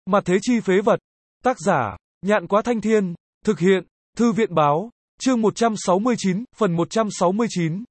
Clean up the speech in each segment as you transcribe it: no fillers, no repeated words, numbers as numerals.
Mặt thế chi phế vật. Tác giả, Nhạn Quá Thanh Thiên. Thực hiện, Thư viện báo. Chương 169, phần 169.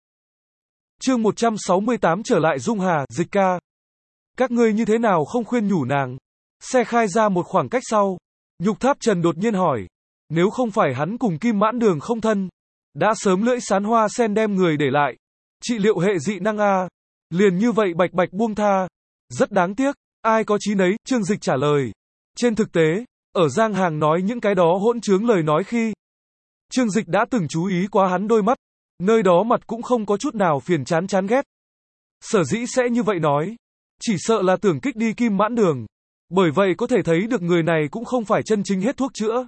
Chương 168 trở lại Dung Hà, Dịch ca. Các ngươi như thế nào không khuyên nhủ nàng? Xe khai ra một khoảng cách sau. Nhục Tháp Trần đột nhiên hỏi. Nếu không phải hắn cùng Kim Mãn Đường không thân, đã sớm lưỡi sán hoa sen đem người để lại. Trị liệu hệ dị năng a. Liền như vậy bạch bạch buông tha. Rất đáng tiếc, ai có chí nấy, Trương Dịch trả lời. Trên thực tế, ở Giang Hàng nói những cái đó hỗn trướng lời nói khi, Trương Dịch đã từng chú ý qua hắn đôi mắt, nơi đó mặt cũng không có chút nào phiền chán chán ghét. Sở dĩ sẽ như vậy nói, chỉ sợ là tưởng kích đi Kim Mãn Đường, bởi vậy có thể thấy được người này cũng không phải chân chính hết thuốc chữa.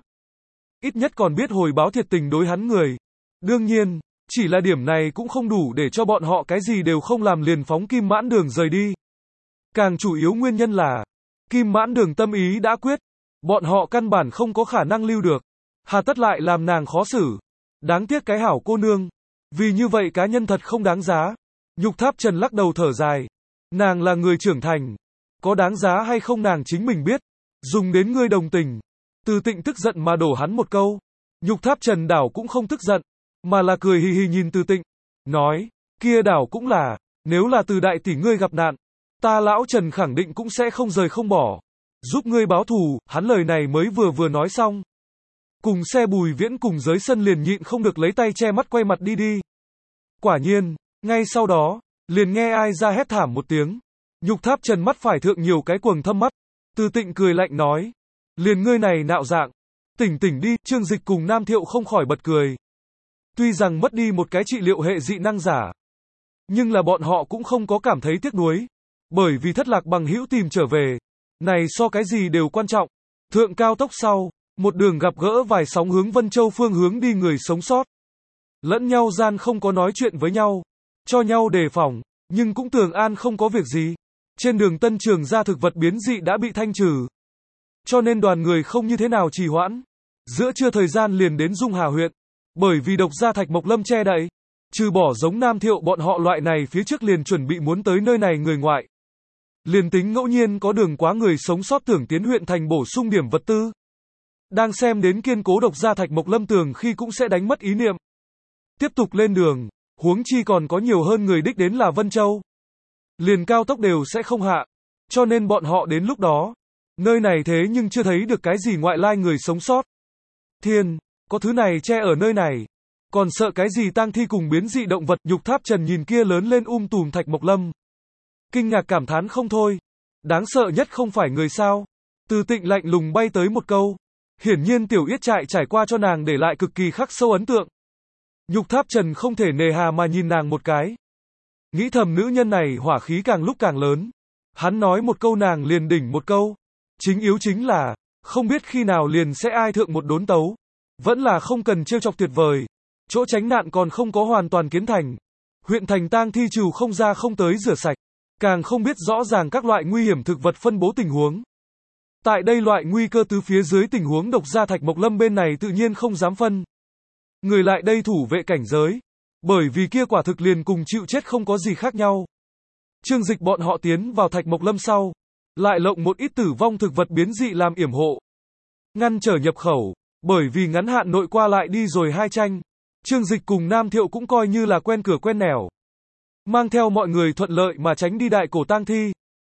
Ít nhất còn biết hồi báo thiệt tình đối hắn người. Đương nhiên, chỉ là điểm này cũng không đủ để cho bọn họ cái gì đều không làm liền phóng Kim Mãn Đường rời đi. Càng chủ yếu nguyên nhân là, Kim Mãn Đường tâm ý đã quyết, bọn họ căn bản không có khả năng lưu được. Hà tất lại làm nàng khó xử. Đáng tiếc cái hảo cô nương. Vì như vậy cá nhân thật không đáng giá. Nhục Tháp Trần lắc đầu thở dài. Nàng là người trưởng thành. Có đáng giá hay không nàng chính mình biết. Dùng đến ngươi đồng tình. Từ Tịnh tức giận mà đổ hắn một câu. Nhục Tháp Trần đảo cũng không tức giận, mà là cười hì hì nhìn Từ Tịnh. Nói, kia đảo cũng là, nếu là Từ đại tỷ ngươi gặp nạn, ta lão Trần khẳng định cũng sẽ không rời không bỏ. Giúp ngươi báo thù, hắn lời này mới vừa nói xong. Cùng xe Bùi Viễn cùng dưới sân liền nhịn không được lấy tay che mắt quay mặt đi. Quả nhiên, ngay sau đó, liền nghe ai ra hét thảm một tiếng. Nhục Tháp Trần mắt phải thượng nhiều cái quầng thâm mắt. Từ Tịnh cười lạnh nói. Liền ngươi này nạo dạng. Tỉnh đi, Trương Dịch cùng Nam Thiệu không khỏi bật cười. Tuy rằng mất đi một cái trị liệu hệ dị năng giả, nhưng là bọn họ cũng không có cảm thấy tiếc nuối. Bởi vì thất lạc bằng hữu tìm trở về. Này so cái gì đều quan trọng. Thượng cao tốc sau, một đường gặp gỡ vài sóng hướng Vân Châu phương hướng đi người sống sót. Lẫn nhau gian không có nói chuyện với nhau, cho nhau đề phòng, nhưng cũng tưởng an không có việc gì. Trên đường Tân Trường ra thực vật biến dị đã bị thanh trừ. Cho nên đoàn người không như thế nào trì hoãn. Giữa trưa thời gian liền đến Dung Hà huyện. Bởi vì độc gia Thạch Mộc Lâm che đậy, trừ bỏ giống Nam Thiệu bọn họ loại này phía trước liền chuẩn bị muốn tới nơi này người ngoại. Liền tính ngẫu nhiên có đường quá người sống sót tưởng tiến huyện thành bổ sung điểm vật tư. Đang xem đến kiên cố độc gia Thạch Mộc Lâm tường khi cũng sẽ đánh mất ý niệm. Tiếp tục lên đường, huống chi còn có nhiều hơn người đích đến là Vân Châu. Liền cao tốc đều sẽ không hạ. Cho nên bọn họ đến lúc đó, nơi này thế nhưng chưa thấy được cái gì ngoại lai người sống sót. Thiên, có thứ này che ở nơi này. Còn sợ cái gì tang thi cùng biến dị động vật. Nhục Tháp Trần nhìn kia lớn lên tùm Thạch Mộc Lâm. Kinh ngạc cảm thán không thôi. Đáng sợ nhất không phải người sao. Từ Tịnh lạnh lùng bay tới một câu. Hiển nhiên Tiểu Yết Trại trải qua cho nàng để lại cực kỳ khắc sâu ấn tượng. Nhục Tháp Trần không thể nề hà mà nhìn nàng một cái. Nghĩ thầm nữ nhân này hỏa khí càng lúc càng lớn. Hắn nói một câu nàng liền đỉnh một câu. Chính yếu chính là, không biết khi nào liền sẽ ai thượng một đốn tấu. Vẫn là không cần trêu chọc tuyệt vời. Chỗ tránh nạn còn không có hoàn toàn kiến thành. Huyện thành tang thi trừ không ra không tới rửa sạch. Càng không biết rõ ràng các loại nguy hiểm thực vật phân bố tình huống. Tại đây loại nguy cơ từ phía dưới tình huống độc gia Thạch Mộc Lâm bên này tự nhiên không dám phân. Người lại đây thủ vệ cảnh giới. Bởi vì kia quả thực liền cùng chịu chết không có gì khác nhau. Trương Dịch bọn họ tiến vào Thạch Mộc Lâm sau. Lại lộng một ít tử vong thực vật biến dị làm yểm hộ. Ngăn trở nhập khẩu. Bởi vì ngắn hạn nội qua lại đi rồi hai tranh. Trương Dịch cùng Nam Thiệu cũng coi như là quen cửa quen nẻo. Mang theo mọi người thuận lợi mà tránh đi đại cổ tang thi.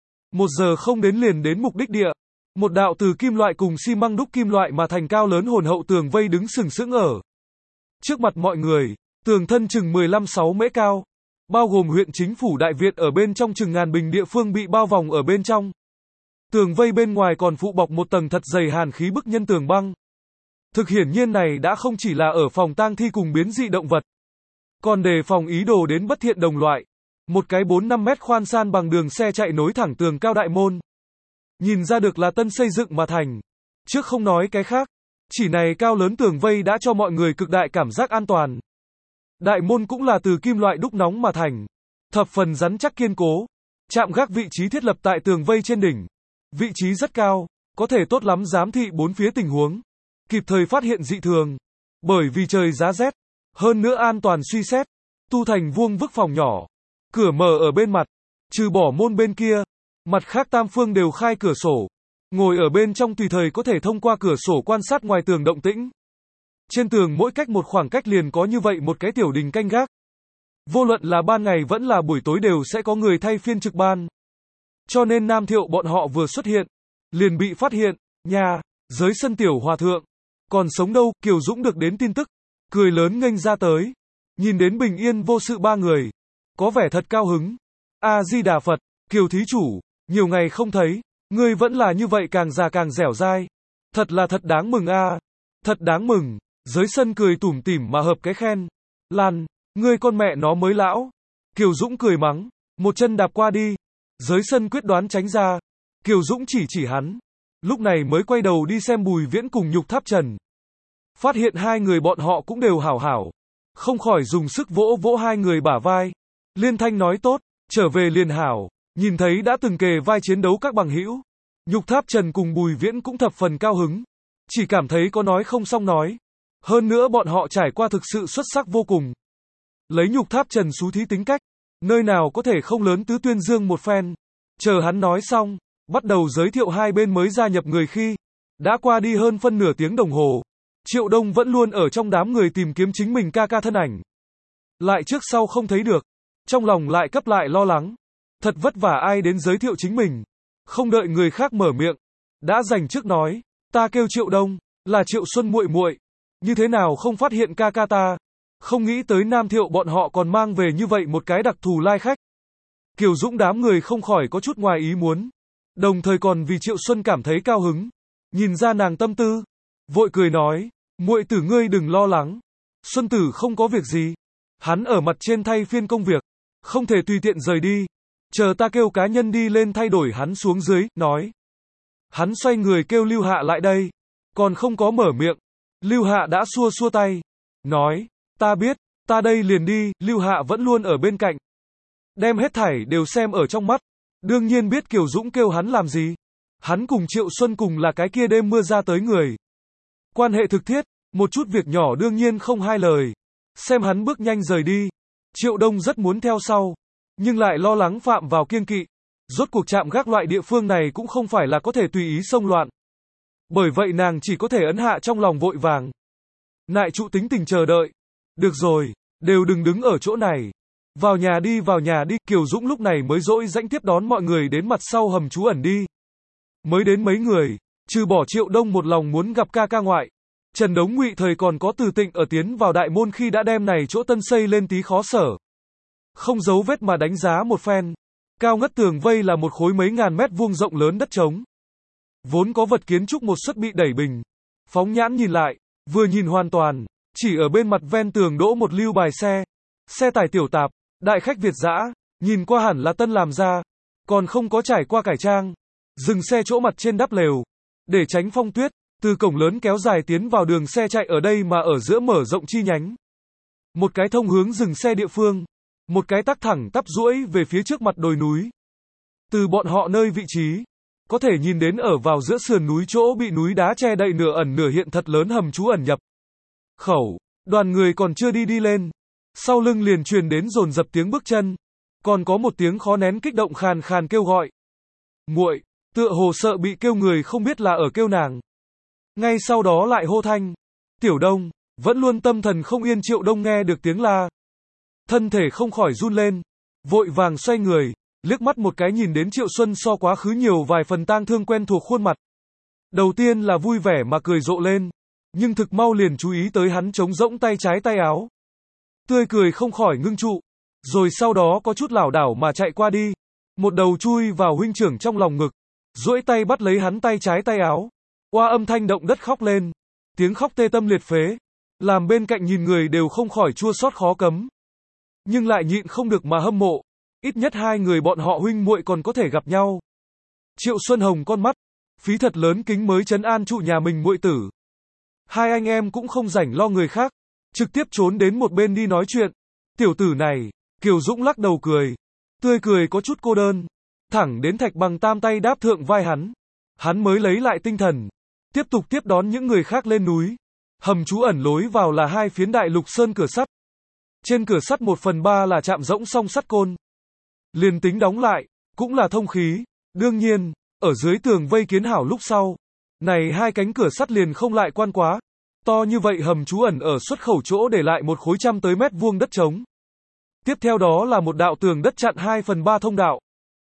1 giờ không đến liền đến mục đích địa. Một đạo từ kim loại cùng xi măng đúc kim loại mà thành cao lớn hồn hậu tường vây đứng sừng sững ở trước mặt mọi người. Tường thân chừng 15-6 mễ cao. Bao gồm huyện chính phủ đại viện ở bên trong chừng ngàn bình địa phương bị bao vòng ở bên trong. Tường vây bên ngoài còn phụ bọc một tầng thật dày hàn khí bức nhân tường băng. Thực hiển nhiên này đã không chỉ là ở phòng tang thi cùng biến dị động vật. Còn đề phòng ý đồ đến bất thiện đồng loại. Một cái 4-5 mét khoan san bằng đường xe chạy nối thẳng tường cao đại môn. Nhìn ra được là tân xây dựng mà thành. Trước không nói cái khác. Chỉ này cao lớn tường vây đã cho mọi người cực đại cảm giác an toàn. Đại môn cũng là từ kim loại đúc nóng mà thành. Thập phần rắn chắc kiên cố. Trạm gác vị trí thiết lập tại tường vây trên đỉnh. Vị trí rất cao. Có thể tốt lắm giám thị bốn phía tình huống. Kịp thời phát hiện dị thường. Bởi vì trời giá rét. Hơn nữa an toàn suy xét. Tu thành vuông vức phòng nhỏ. Cửa mở ở bên mặt. Trừ bỏ môn bên kia. Mặt khác tam phương đều khai cửa sổ. ngồi ở bên trong tùy thời có thể thông qua cửa sổ quan sát ngoài tường động tĩnh. Trên tường mỗi cách một khoảng cách liền có như vậy một cái tiểu đình canh gác. Vô luận là ban ngày vẫn là buổi tối đều sẽ có người thay phiên trực ban. Cho nên Nam Thiệu bọn họ vừa xuất hiện, liền bị phát hiện, nhà, dưới sân tiểu hòa thượng. Còn sống đâu, Kiều Dũng được đến tin tức, cười lớn nghênh ra tới. Nhìn đến bình yên vô sự ba người, có vẻ thật cao hứng. A-di-đà Phật, Kiều thí chủ, nhiều ngày không thấy, ngươi vẫn là như vậy càng già càng dẻo dai. Thật là thật đáng mừng a, thật đáng mừng. Dưới sân cười tủm tỉm mà hợp cái khen. Lan, ngươi con mẹ nó mới lão. Kiều Dũng cười mắng, một chân đạp qua đi. Dưới sân quyết đoán tránh ra. Kiều Dũng chỉ hắn. Lúc này mới quay đầu đi xem Bùi Viễn cùng Nhục Tháp Trần. Phát hiện hai người bọn họ cũng đều hảo hảo. Không khỏi dùng sức vỗ vỗ hai người bả vai. Liên thanh nói tốt, trở về liền hảo. Nhìn thấy đã từng kề vai chiến đấu các bằng hữu. Nhục Tháp Trần cùng Bùi Viễn cũng thập phần cao hứng. Chỉ cảm thấy có nói không xong nói. Hơn nữa bọn họ trải qua thực sự xuất sắc vô cùng. Lấy Nhục Tháp Trần xú thí tính cách, nơi nào có thể không lớn tứ tuyên dương một phen. Chờ hắn nói xong, bắt đầu giới thiệu hai bên mới gia nhập người khi, đã qua đi hơn phân nửa tiếng đồng hồ. Triệu Đông vẫn luôn ở trong đám người tìm kiếm chính mình ca ca thân ảnh. Lại trước sau không thấy được, trong lòng lại cấp lại lo lắng. Thật vất vả ai đến giới thiệu chính mình. Không đợi người khác mở miệng, đã dành trước nói, ta kêu Triệu Đông, là Triệu Xuân muội muội. Như thế nào không phát hiện ca ca ta? Không nghĩ tới Nam Thiệu bọn họ còn mang về như vậy một cái đặc thù lai khách. Kiều Dũng đám người không khỏi có chút ngoài ý muốn. Đồng thời còn vì Triệu Xuân cảm thấy cao hứng. Nhìn ra nàng tâm tư, vội cười nói, muội tử ngươi đừng lo lắng. Xuân tử không có việc gì. Hắn ở mặt trên thay phiên công việc, không thể tùy tiện rời đi. Chờ ta kêu cá nhân đi lên thay đổi hắn xuống dưới, nói. Hắn xoay người kêu Lưu Hạ lại đây. Còn không có mở miệng. Lưu Hạ đã xua xua tay. Nói, ta biết, ta đây liền đi, Lưu Hạ vẫn luôn ở bên cạnh. Đem hết thảy đều xem ở trong mắt. Đương nhiên biết Kiều Dũng kêu hắn làm gì. Hắn cùng Triệu Xuân cùng là cái kia đêm mưa ra tới người. Quan hệ thực thiết, một chút việc nhỏ đương nhiên không hai lời. Xem hắn bước nhanh rời đi. Triệu Đông rất muốn theo sau. Nhưng lại lo lắng phạm vào kiêng kỵ. Rốt cuộc chạm gác loại địa phương này cũng không phải là có thể tùy ý xông loạn. Bởi vậy nàng chỉ có thể ấn hạ trong lòng vội vàng. Nại trụ tính tình chờ đợi. Được rồi, đều đừng đứng ở chỗ này. Vào nhà đi, Kiều Dũng lúc này mới dỗi dãnh tiếp đón mọi người đến mặt sau hầm trú ẩn đi. Mới đến mấy người, trừ bỏ Triệu Đông một lòng muốn gặp ca ca ngoại. Trần Đống Ngụy thời còn có Từ Tịnh ở tiến vào đại môn khi đã đem này chỗ tân xây lên tí khó sở. Không giấu vết mà đánh giá một phen. Cao ngất tường vây là một khối mấy ngàn mét vuông rộng lớn đất trống. Vốn có vật kiến trúc một suất bị đẩy bình. Phóng nhãn nhìn lại, vừa nhìn hoàn toàn, chỉ ở bên mặt ven tường đỗ một lưu bài xe. Xe tải tiểu tạp, đại khách Việt dã, nhìn qua hẳn là tân làm ra, còn không có trải qua cải trang. Dừng xe chỗ mặt trên đắp lều, để tránh phong tuyết, từ cổng lớn kéo dài tiến vào đường xe chạy ở đây mà ở giữa mở rộng chi nhánh. Một cái thông hướng dừng xe địa phương, một cái tắc thẳng tắp duỗi về phía trước mặt đồi núi. Từ bọn họ nơi vị trí, có thể nhìn đến ở vào giữa sườn núi chỗ bị núi đá che đậy nửa ẩn nửa hiện thật lớn hầm trú ẩn nhập. Khẩu, đoàn người còn chưa đi lên. Sau lưng liền truyền đến dồn dập tiếng bước chân. Còn có một tiếng khó nén kích động khàn khàn kêu gọi. Muội, tựa hồ sợ bị kêu người không biết là ở kêu nàng. Ngay sau đó lại hô thanh. Tiểu Đông, vẫn luôn tâm thần không yên Triệu Đông nghe được tiếng la. Thân thể không khỏi run lên. Vội vàng xoay người, liếc mắt một cái nhìn đến Triệu Xuân so quá khứ nhiều vài phần tang thương quen thuộc khuôn mặt. Đầu tiên là vui vẻ mà cười rộ lên. Nhưng thực mau liền chú ý tới hắn trống rỗng tay trái tay áo. Tươi cười không khỏi ngưng trụ. Rồi sau đó có chút lảo đảo mà chạy qua đi. Một đầu chui vào huynh trưởng trong lòng ngực. Duỗi tay bắt lấy hắn tay trái tay áo. Qua âm thanh động đất khóc lên. Tiếng khóc tê tâm liệt phế. Làm bên cạnh nhìn người đều không khỏi chua xót khó cấm. Nhưng lại nhịn không được mà hâm mộ. Ít nhất hai người bọn họ huynh muội còn có thể gặp nhau. Triệu Xuân Hồng con mắt. Phí thật lớn kính mới trấn an trụ nhà mình muội tử. Hai anh em cũng không rảnh lo người khác. Trực tiếp trốn đến một bên đi nói chuyện. Tiểu tử này, Kiều Dũng lắc đầu cười. Tươi cười có chút cô đơn. Thẳng đến Thạch Bằng tam tay đáp thượng vai hắn. Hắn mới lấy lại tinh thần. Tiếp tục tiếp đón những người khác lên núi. Hầm trú ẩn lối vào là hai phiến đại lục sơn cửa sắt. Trên cửa sắt 1/3 là chạm rỗng song sắt côn. Liền tính đóng lại, cũng là thông khí. Đương nhiên, ở dưới tường vây kiến hảo lúc sau. Này hai cánh cửa sắt liền không lại quan quá. To như vậy hầm trú ẩn ở xuất khẩu chỗ để lại một khối trăm tới mét vuông đất trống. Tiếp theo đó là một đạo tường đất chặn 2/3 thông đạo.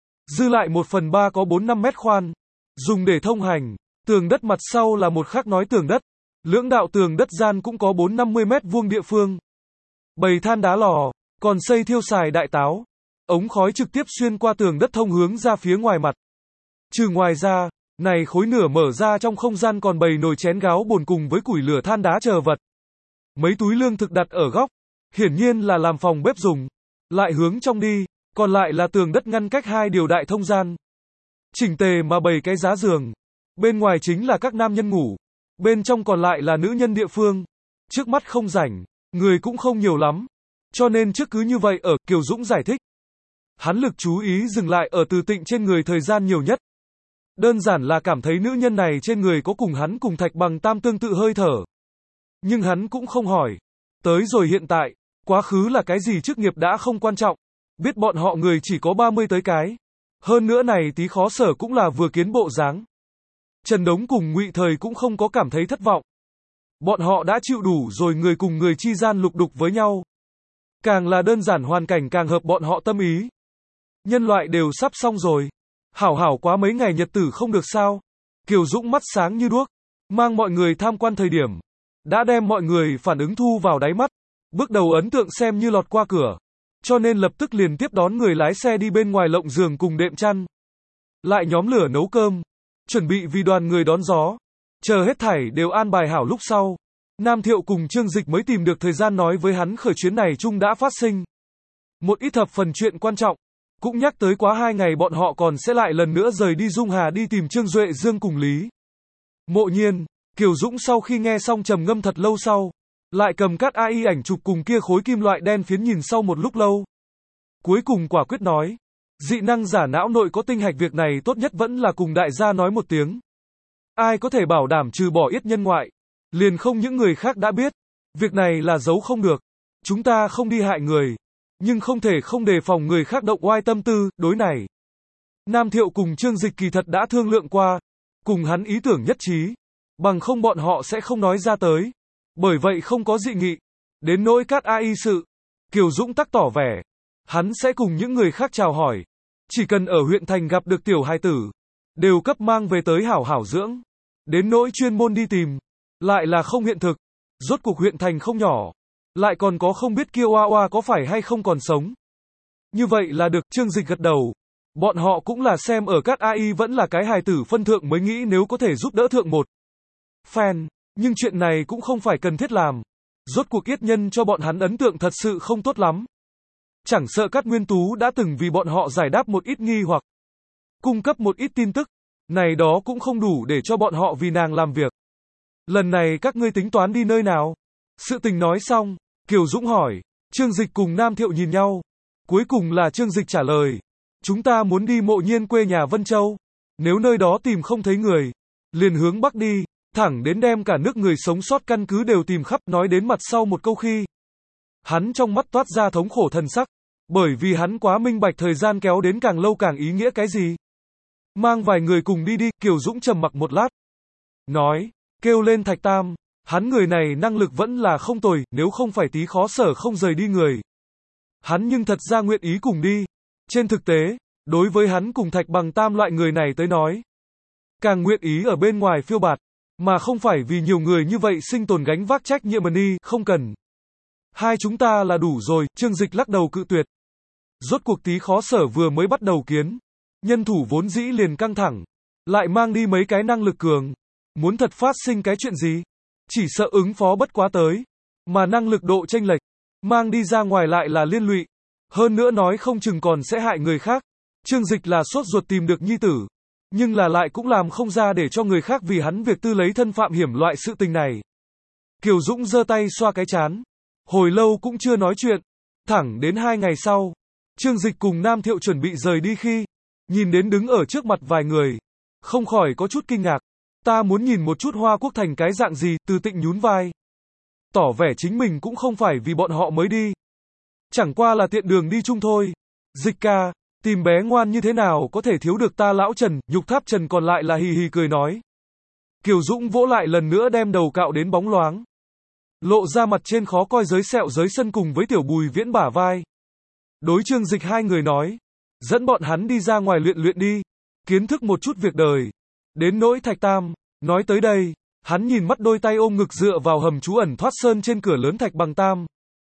Dư lại 1/3 có 4-5 mét khoan, dùng để thông hành. Tường đất mặt sau là một khác nói tường đất. Lưỡng đạo tường đất gian cũng có 4-50 mét vuông địa phương. Bày than đá lò, còn xây thiêu xài đại táo. Ống khói trực tiếp xuyên qua tường đất thông hướng ra phía ngoài mặt. Trừ ngoài ra, này khối nửa mở ra trong không gian còn bày nồi chén gáo bồn cùng với củi lửa than đá chờ vật. Mấy túi lương thực đặt ở góc, hiển nhiên là làm phòng bếp dùng. Lại hướng trong đi, còn lại là tường đất ngăn cách hai điều đại thông gian. Chỉnh tề mà bày cái giá giường. Bên ngoài chính là các nam nhân ngủ. Bên trong còn lại là nữ nhân địa phương. Trước mắt không rảnh, người cũng không nhiều lắm. Cho nên trước cứ như vậy ở, Kiều Dũng giải thích. Hắn lực chú ý dừng lại ở Từ Tịnh trên người thời gian nhiều nhất. Đơn giản là cảm thấy nữ nhân này trên người có cùng hắn cùng Thạch Bằng Tam tương tự hơi thở. Nhưng hắn cũng không hỏi. Tới rồi hiện tại, quá khứ là cái gì chức nghiệp đã không quan trọng. Biết bọn họ người chỉ có 30 tới cái. Hơn nữa này tí khó sở cũng là vừa kiến bộ dáng. Trần Đống cùng Ngụy Thời cũng không có cảm thấy thất vọng. Bọn họ đã chịu đủ rồi người cùng người chi gian lục đục với nhau. Càng là đơn giản hoàn cảnh càng hợp bọn họ tâm ý. Nhân loại đều sắp xong rồi. Hảo hảo quá mấy ngày nhật tử không được sao. Kiều Dũng mắt sáng như đuốc. Mang mọi người tham quan thời điểm. Đã đem mọi người phản ứng thu vào đáy mắt. Bước đầu ấn tượng xem như lọt qua cửa. Cho nên lập tức liền tiếp đón người lái xe đi bên ngoài lộng giường cùng đệm chăn. Lại nhóm lửa nấu cơm. Chuẩn bị vì đoàn người đón gió. Chờ hết thảy đều an bài hảo lúc sau. Nam Thiệu cùng Trương Dịch mới tìm được thời gian nói với hắn khởi chuyến này chung đã phát sinh. Một ít thập phần chuyện quan trọng. Cũng nhắc tới quá 2 ngày bọn họ còn sẽ lại lần nữa rời đi Dung Hà đi tìm Trương Duệ Dương cùng Lý Mộ Nhiên. Kiều Dũng sau khi nghe xong trầm ngâm thật lâu sau. Lại cầm cắt AI ảnh chụp cùng kia khối kim loại đen phiến nhìn sau một lúc lâu. Cuối cùng quả quyết nói. Dị năng giả não nội có tinh hạch việc này tốt nhất vẫn là cùng đại gia nói một tiếng. Ai có thể bảo đảm trừ bỏ yết nhân ngoại. Liền không những người khác đã biết. Việc này là giấu không được. Chúng ta không đi hại người. Nhưng không thể không đề phòng người khác động oai tâm tư, đối này. Nam Thiệu cùng Trương Dịch kỳ thật đã thương lượng qua. Cùng hắn ý tưởng nhất trí. Bằng không bọn họ sẽ không nói ra tới. Bởi vậy không có dị nghị. Đến nỗi cắt AI sự. Kiều Dũng tắc tỏ vẻ. Hắn sẽ cùng những người khác chào hỏi. Chỉ cần ở huyện thành gặp được tiểu hài tử. Đều cấp mang về tới hảo hảo dưỡng. Đến nỗi chuyên môn đi tìm. Lại là không hiện thực. Rốt cuộc huyện thành không nhỏ. Lại còn có không biết kia oa oa có phải hay không còn sống. Như vậy là được, Trương Dịch gật đầu. Bọn họ cũng là xem ở các AI vẫn là cái hài tử phân thượng mới nghĩ nếu có thể giúp đỡ thượng một fan. Nhưng chuyện này cũng không phải cần thiết làm. Rốt cuộc yết nhân cho bọn hắn ấn tượng thật sự không tốt lắm. Chẳng sợ Cát Nguyên Tú đã từng vì bọn họ giải đáp một ít nghi hoặc cung cấp một ít tin tức. Này đó cũng không đủ để cho bọn họ vì nàng làm việc. Lần này các ngươi tính toán đi nơi nào? Sự tình nói xong, Kiều Dũng hỏi. Trương Dịch cùng Nam Thiệu nhìn nhau. Cuối cùng là Trương Dịch trả lời. Chúng ta muốn đi Mộ Nhiên quê nhà Vân Châu. Nếu nơi đó tìm không thấy người, liền hướng bắc đi, thẳng đến đem cả nước người sống sót căn cứ đều tìm khắp. Nói đến mặt sau một câu khi. Hắn trong mắt toát ra thống khổ thần sắc. Bởi vì hắn quá minh bạch thời gian kéo đến càng lâu càng ý nghĩa cái gì. Mang vài người cùng đi đi, Kiều Dũng trầm mặc một lát. Nói, kêu lên Thạch Tam, hắn người này năng lực vẫn là không tồi, nếu không phải tí khó sở không rời đi người. Hắn nhưng thật ra nguyện ý cùng đi. Trên thực tế, đối với hắn cùng Thạch Bằng Tam loại người này tới nói. Càng nguyện ý ở bên ngoài phiêu bạt, mà không phải vì nhiều người như vậy sinh tồn gánh vác trách nhiệm mà đi, không cần. Hai chúng ta là đủ rồi, Trương Dịch lắc đầu cự tuyệt. Rốt cuộc tí khó sở vừa mới bắt đầu kiến. Nhân thủ vốn dĩ liền căng thẳng. Lại mang đi mấy cái năng lực cường. Muốn thật phát sinh cái chuyện gì? Chỉ sợ ứng phó bất quá tới. Mà năng lực độ chênh lệch. Mang đi ra ngoài lại là liên lụy. Hơn nữa nói không chừng còn sẽ hại người khác. Trương Dịch là sốt ruột tìm được nhi tử. Nhưng là lại cũng làm không ra để cho người khác vì hắn việc tư lấy thân phạm hiểm loại sự tình này. Kiều Dũng giơ tay xoa cái chán. Hồi lâu cũng chưa nói chuyện. Thẳng đến 2 ngày sau. Trương Dịch cùng Nam Thiệu chuẩn bị rời đi khi. Nhìn đến đứng ở trước mặt vài người. Không khỏi có chút kinh ngạc. Ta muốn nhìn một chút Hoa Quốc thành cái dạng gì, Từ Tịnh nhún vai. Tỏ vẻ chính mình cũng không phải vì bọn họ mới đi. Chẳng qua là tiện đường đi chung thôi. Dịch ca, Tìm bé ngoan như thế nào có thể thiếu được ta lão Trần, Nhục Tháp Trần còn lại là hì hì cười nói. Kiều Dũng vỗ lại lần nữa đem đầu cạo đến bóng loáng. Lộ ra mặt trên khó coi dưới sẹo dưới sân cùng với Tiểu Bùi Viễn bả vai. Đối Trương Dịch hai người nói. Dẫn bọn hắn đi ra ngoài luyện luyện đi. Kiến thức một chút việc đời. Đến nỗi Thạch Tam. Nói tới đây. Hắn nhìn mắt đôi tay ôm ngực dựa vào hầm trú ẩn thoát sơn trên cửa lớn Thạch Bằng Tam.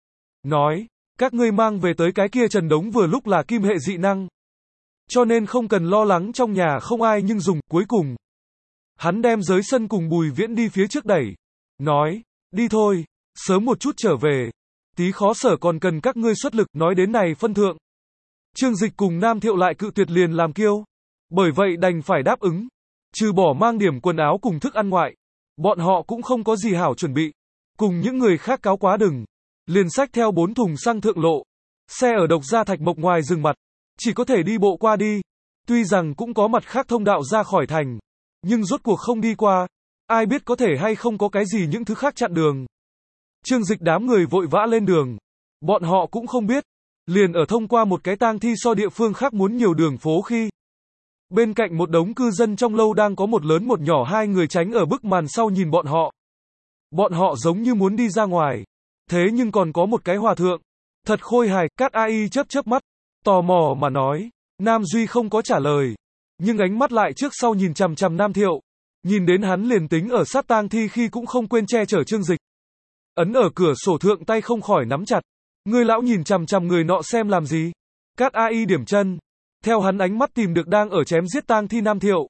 Nói. Các ngươi mang về tới cái kia Trần Đống vừa lúc là kim hệ dị năng. Cho nên không cần lo lắng trong nhà không ai nhưng dùng. Cuối cùng. Hắn đem giới sân cùng Bùi Viễn đi phía trước đẩy. Nói. Đi thôi. Sớm một chút trở về. Tí khó sở còn cần các ngươi xuất lực. Nói đến này phân thượng. Trương Dịch cùng Nam Thiệu lại cự tuyệt liền làm kiêu. Bởi vậy đành phải đáp ứng. Trừ bỏ mang điểm quần áo cùng thức ăn ngoại. Bọn họ cũng không có gì hảo chuẩn bị. Cùng những người khác cáo quá đừng. Liền xách theo 4 thùng xăng thượng lộ. Xe ở Độc Gia Thạch Mộc ngoài rừng mặt. Chỉ có thể đi bộ qua đi. Tuy rằng cũng có mặt khác thông đạo ra khỏi thành. Nhưng rốt cuộc không đi qua. Ai biết có thể hay không có cái gì những thứ khác chặn đường. Trương Dịch đám người vội vã lên đường. Bọn họ cũng không biết. Liền ở thông qua một cái tang thi so địa phương khác muốn nhiều đường phố khi. Bên cạnh một đống cư dân trong lâu đang có một lớn một nhỏ hai người tránh ở bức màn sau nhìn bọn họ. Bọn họ giống như muốn đi ra ngoài. Thế nhưng còn có một cái hòa thượng. Thật khôi hài, Cát AI chớp chớp mắt. Tò mò mà nói. Nam Duy không có trả lời. Nhưng ánh mắt lại trước sau nhìn chằm chằm Nam Thiệu. Nhìn đến hắn liền tính ở sát tang thi khi cũng không quên che chở Trương Dịch. Ấn ở cửa sổ thượng tay không khỏi nắm chặt. Người lão nhìn chằm chằm người nọ xem làm gì. Cát AI điểm chân. Theo hắn ánh mắt tìm được đang ở chém giết tang thi Nam Thiệu.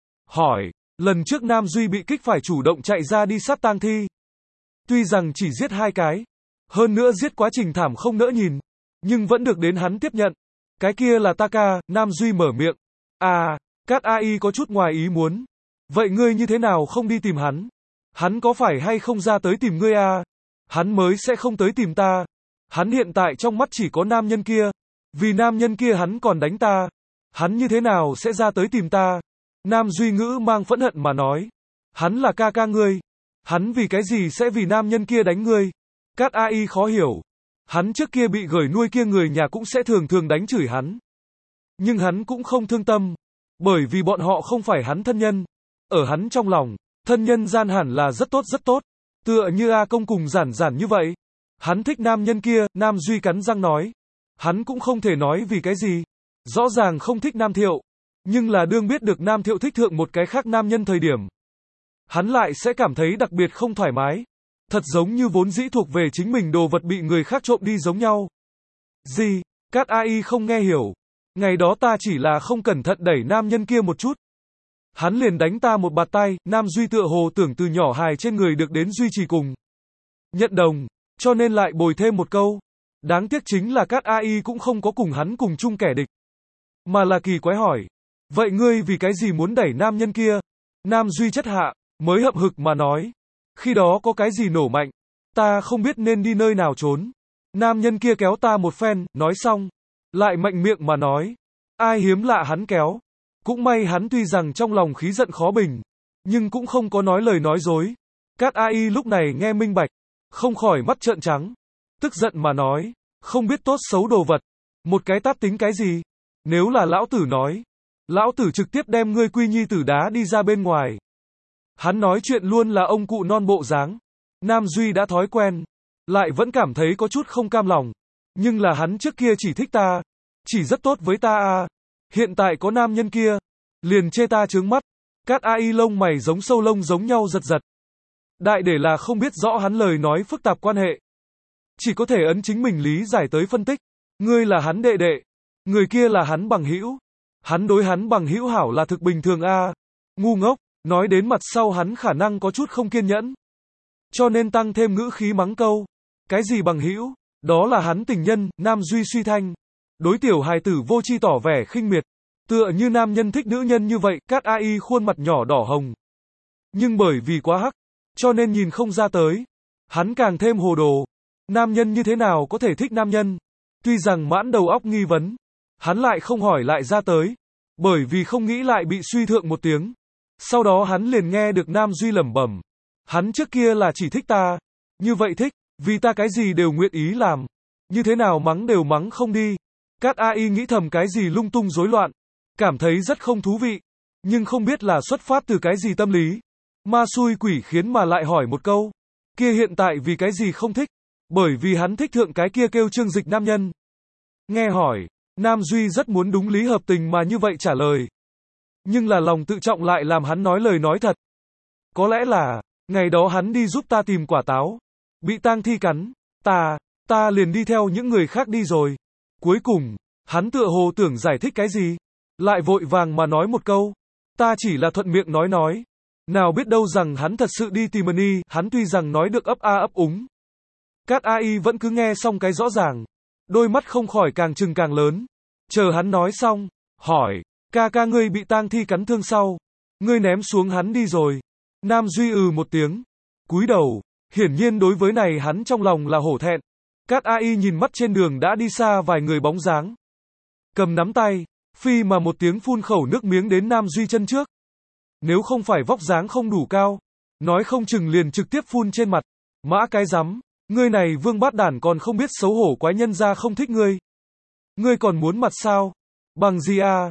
Hỏi, lần trước Nam Duy bị kích phải chủ động chạy ra đi sát tang thi. Tuy rằng chỉ giết 2 cái. Hơn nữa giết quá trình thảm không nỡ nhìn. Nhưng vẫn được đến hắn tiếp nhận. Cái kia là Taka, Nam Duy mở miệng. À, Cát AI có chút ngoài ý muốn. Vậy ngươi như thế nào không đi tìm hắn? Hắn có phải hay không ra tới tìm ngươi à? Hắn mới sẽ không tới tìm ta. Hắn hiện tại trong mắt chỉ có nam nhân kia. Vì nam nhân kia hắn còn đánh ta. Hắn như thế nào sẽ ra tới tìm ta? Nam Duy ngữ mang phẫn hận mà nói. Hắn là ca ca ngươi. Hắn vì cái gì sẽ vì nam nhân kia đánh ngươi? Cát AI khó hiểu. Hắn trước kia bị gửi nuôi kia người nhà cũng sẽ thường thường đánh chửi hắn. Nhưng hắn cũng không thương tâm. Bởi vì bọn họ không phải hắn thân nhân. Ở hắn trong lòng, thân nhân gian hẳn là rất tốt rất tốt. Tựa như A Công cùng giản giản như vậy. Hắn thích nam nhân kia, Nam Duy cắn răng nói. Hắn cũng không thể nói vì cái gì. Rõ ràng không thích Nam Thiệu. Nhưng là đương biết được Nam Thiệu thích thượng một cái khác nam nhân thời điểm. Hắn lại sẽ cảm thấy đặc biệt không thoải mái. Thật giống như vốn dĩ thuộc về chính mình đồ vật bị người khác trộm đi giống nhau. Gì? Cát AI không nghe hiểu. Ngày đó ta chỉ là không cẩn thận đẩy nam nhân kia một chút. Hắn liền đánh ta một bạt tay, Nam Duy tựa hồ tưởng từ nhỏ hài trên người được đến duy trì cùng. Nhận đồng, cho nên lại bồi thêm một câu. Đáng tiếc chính là Cát AI cũng không có cùng hắn cùng chung kẻ địch. Mà là kỳ quái hỏi. Vậy ngươi vì cái gì muốn đẩy nam nhân kia? Nam Duy chất hạ, mới hậm hực mà nói. Khi đó có cái gì nổ mạnh. Ta không biết nên đi nơi nào trốn. Nam nhân kia kéo ta một phen, nói xong. Lại mạnh miệng mà nói. Ai hiếm lạ hắn kéo. Cũng may hắn tuy rằng trong lòng khí giận khó bình. Nhưng cũng không có nói lời nói dối. Cát AI lúc này nghe minh bạch. Không khỏi mắt trợn trắng. Tức giận mà nói. Không biết tốt xấu đồ vật. Một cái tát tính cái gì? Nếu là lão tử nói. Lão tử trực tiếp đem ngươi quy nhi tử đá đi ra bên ngoài. Hắn nói chuyện luôn là ông cụ non bộ dáng. Nam Duy đã thói quen. Lại vẫn cảm thấy có chút không cam lòng. Nhưng là hắn trước kia chỉ thích ta. Chỉ rất tốt với ta à. Hiện tại có nam nhân kia. Liền chê ta trướng mắt. Cát AI lông mày giống sâu lông giống nhau giật giật. Đại để là không biết rõ hắn lời nói phức tạp quan hệ. Chỉ có thể ấn chính mình lý giải tới phân tích. Ngươi là hắn đệ đệ. Người kia là hắn bằng hữu. Hắn đối hắn bằng hữu hảo là thực bình thường a. Ngu ngốc, nói đến mặt sau hắn khả năng có chút không kiên nhẫn. Cho nên tăng thêm ngữ khí mắng câu. Cái gì bằng hữu? Đó là hắn tình nhân, Nam Duy suy thanh. Đối tiểu hài tử vô tri tỏ vẻ khinh miệt. Tựa như nam nhân thích nữ nhân như vậy, Cát AI khuôn mặt nhỏ đỏ hồng. Nhưng bởi vì quá hắc, cho nên nhìn không ra tới. Hắn càng thêm hồ đồ. Nam nhân như thế nào có thể thích nam nhân? Tuy rằng mãn đầu óc nghi vấn. Hắn lại không hỏi lại ra tới. Bởi vì không nghĩ lại bị suy thượng một tiếng. Sau đó hắn liền nghe được Nam Duy lẩm bẩm. Hắn trước kia là chỉ thích ta. Như vậy thích, vì ta cái gì đều nguyện ý làm. Như thế nào mắng đều mắng không đi. Cát AI nghĩ thầm cái gì lung tung rối loạn, cảm thấy rất không thú vị, nhưng không biết là xuất phát từ cái gì tâm lý. Ma xui quỷ khiến mà lại hỏi một câu, kia hiện tại vì cái gì không thích? Bởi vì hắn thích thượng cái kia kêu Trương Dịch nam nhân. Nghe hỏi, Nam Duy rất muốn đúng lý hợp tình mà như vậy trả lời. Nhưng là lòng tự trọng lại làm hắn nói lời nói thật. Có lẽ là, ngày đó hắn đi giúp ta tìm quả táo, bị tang thi cắn, ta liền đi theo những người khác đi rồi. Cuối cùng, hắn tựa hồ tưởng giải thích cái gì, lại vội vàng mà nói một câu, ta chỉ là thuận miệng nói. Nào biết đâu rằng hắn thật sự đi tìm Mani, hắn tuy rằng nói được ấp a ấp úng. Cát AI vẫn cứ nghe xong cái rõ ràng, đôi mắt không khỏi càng trừng càng lớn. Chờ hắn nói xong, hỏi, ca ngươi bị tang thi cắn thương sau, ngươi ném xuống hắn đi rồi. Nam Duy một tiếng, cúi đầu, hiển nhiên đối với này hắn trong lòng là hổ thẹn. Cát AI nhìn mắt trên đường đã đi xa vài người bóng dáng, cầm nắm tay, phi mà một tiếng phun khẩu nước miếng đến Nam Duy chân trước. Nếu không phải vóc dáng không đủ cao, nói không chừng liền trực tiếp phun trên mặt. Mã cái rắm, ngươi này vương bát đản còn không biết xấu hổ quái nhân ra không thích ngươi. Ngươi còn muốn mặt sao? Bằng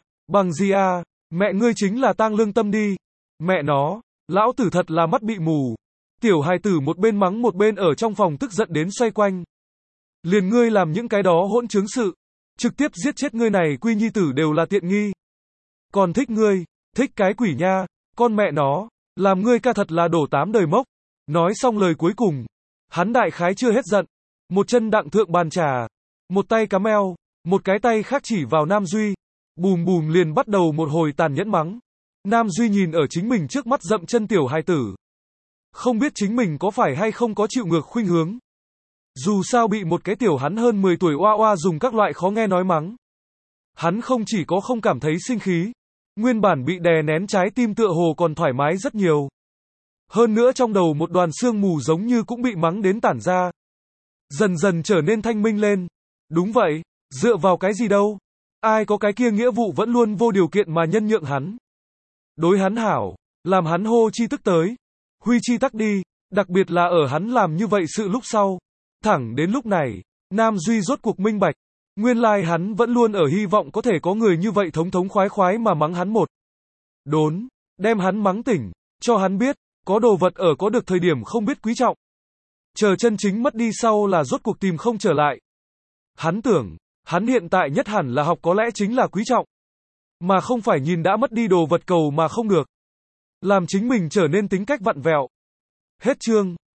gì à, mẹ ngươi chính là tang lương tâm đi. Mẹ nó, lão tử thật là mắt bị mù. Tiểu hài tử một bên mắng một bên ở trong phòng tức giận đến xoay quanh. Liền ngươi làm những cái đó hỗn trướng sự, trực tiếp giết chết ngươi này quy nhi tử đều là tiện nghi. Còn thích ngươi, thích cái quỷ nha, con mẹ nó, làm ngươi ca thật là đổ 8 đời mốc. Nói xong lời cuối cùng, hắn đại khái chưa hết giận, một chân đặng thượng bàn trà, một tay cắm eo, một cái tay khác chỉ vào Nam Duy, bùm liền bắt đầu một hồi tàn nhẫn mắng. Nam Duy nhìn ở chính mình trước mắt dậm chân tiểu hài tử, không biết chính mình có phải hay không có chịu ngược khuynh hướng. Dù sao bị một cái tiểu hắn hơn 10 tuổi oa oa dùng các loại khó nghe nói mắng. Hắn không chỉ có không cảm thấy sinh khí, nguyên bản bị đè nén trái tim tựa hồ còn thoải mái rất nhiều. Hơn nữa trong đầu một đoàn sương mù giống như cũng bị mắng đến tản ra. Dần dần trở nên thanh minh lên. Đúng vậy, dựa vào cái gì đâu. Ai có cái kia nghĩa vụ vẫn luôn vô điều kiện mà nhân nhượng hắn. Đối hắn hảo, làm hắn hô chi tức tới. Huy chi tắc đi, đặc biệt là ở hắn làm như vậy sự lúc sau. Thẳng đến lúc này, Nam Duy rốt cuộc minh bạch. Nguyên lai hắn vẫn luôn ở hy vọng có thể có người như vậy thống khoái mà mắng hắn một đốn, đem hắn mắng tỉnh, cho hắn biết, có đồ vật ở có được thời điểm không biết quý trọng. Chờ chân chính mất đi sau là rốt cuộc tìm không trở lại. Hắn tưởng, hắn hiện tại nhất hẳn là học có lẽ chính là quý trọng. Mà không phải nhìn đã mất đi đồ vật cầu mà không được. Làm chính mình trở nên tính cách vặn vẹo. Hết chương.